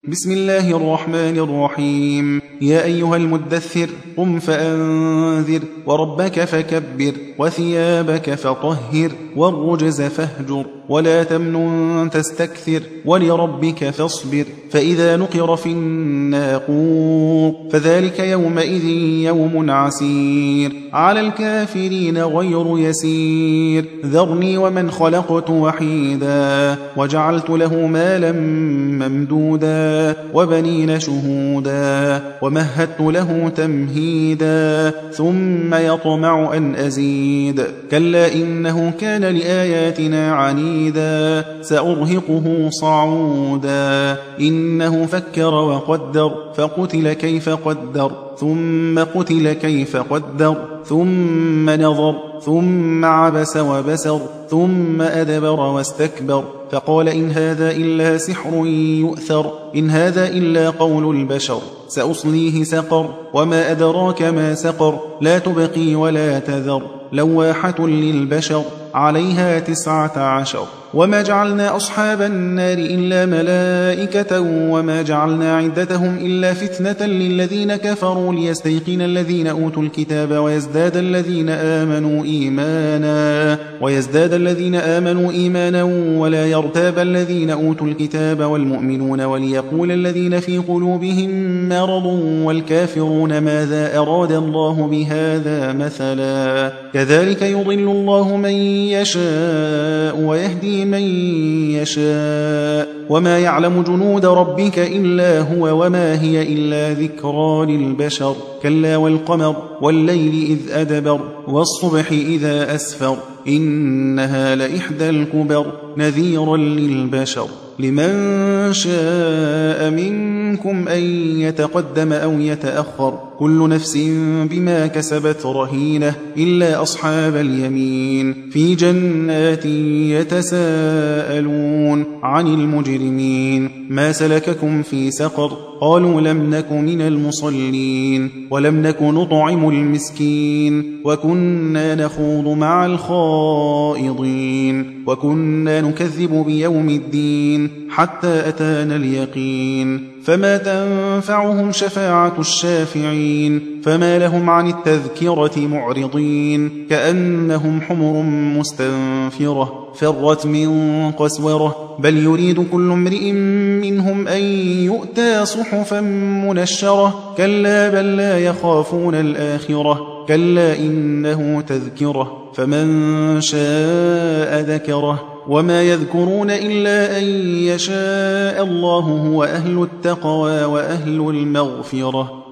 بسم الله الرحمن الرحيم. يا أيها المدثر قم فأنذر وربك فكبر وثيابك فطهر والرجز فاهجر ولا تمنن تستكثر ولربك فاصبر فإذا نقر في الناقور فذلك يومئذ يوم عسير على الكافرين غير يسير ذرني ومن خلقت وحيدا وجعلت له مالا ممدودا وبنين شهودا ومهدت له تمهيدا ثم يطمع أن أزيد كلا إنه كان لآياتنا عنيدا سأرهقه صعودا إنه فكر وقدر فقتل كيف قدر ثم قتل كيف قدر ثم نظر ثم عبس وبسر ثم أدبر واستكبر فقال إن هذا إلا سحر يؤثر إن هذا إلا قول البشر سأصليه سقر وما أدراك ما سقر لا تبقي ولا تذر لواحة للبشر عليها 19 وما جعلنا أصحاب النار إلا ملائكة وما جعلنا عدتهم إلا فتنة للذين كفروا ليستيقن الذين أوتوا الكتاب ويزداد الذين آمنوا إيمانا ولا يرتاب الذين أوتوا الكتاب والمؤمنون وليقول الذين في قلوبهم مرض والكافرون ماذا أراد الله بهذا مثلا كذلك يضل الله من يشاء ويهدي من يشاء وما يعلم جنود ربك إلا هو وما هي إلا ذكرى للبشر كلا والقمر والليل إذ أدبر والصبح إذا أسفر إنها لإحدى الكبر نذيرا للبشر لمن شاء منكم أن يتقدم أو يتأخر كل نفس بما كسبت رهينة إلا أصحاب اليمين في جنات يتساءلون عن المجرمين ما سلككم في سقر قالوا لم نك من المصلين ولم نك نطعم المسكين وكنا نخوض مع الخائضين وكنا نكذب بيوم الدين حتى أتانا اليقين فما تنفعهم شفاعة الشافعين فما لهم عن التذكرة معرضين كأنهم حمر مستنفرة فرت من قسورة بل يريد كل امرئ منهم أن يؤتى صحفا منشرة كلا بل لا يخافون الآخرة كلا إنه تذكرة فمن شاء ذكره وما يذكرون إلا أن يشاء الله هو أهل التقوى وأهل المغفرة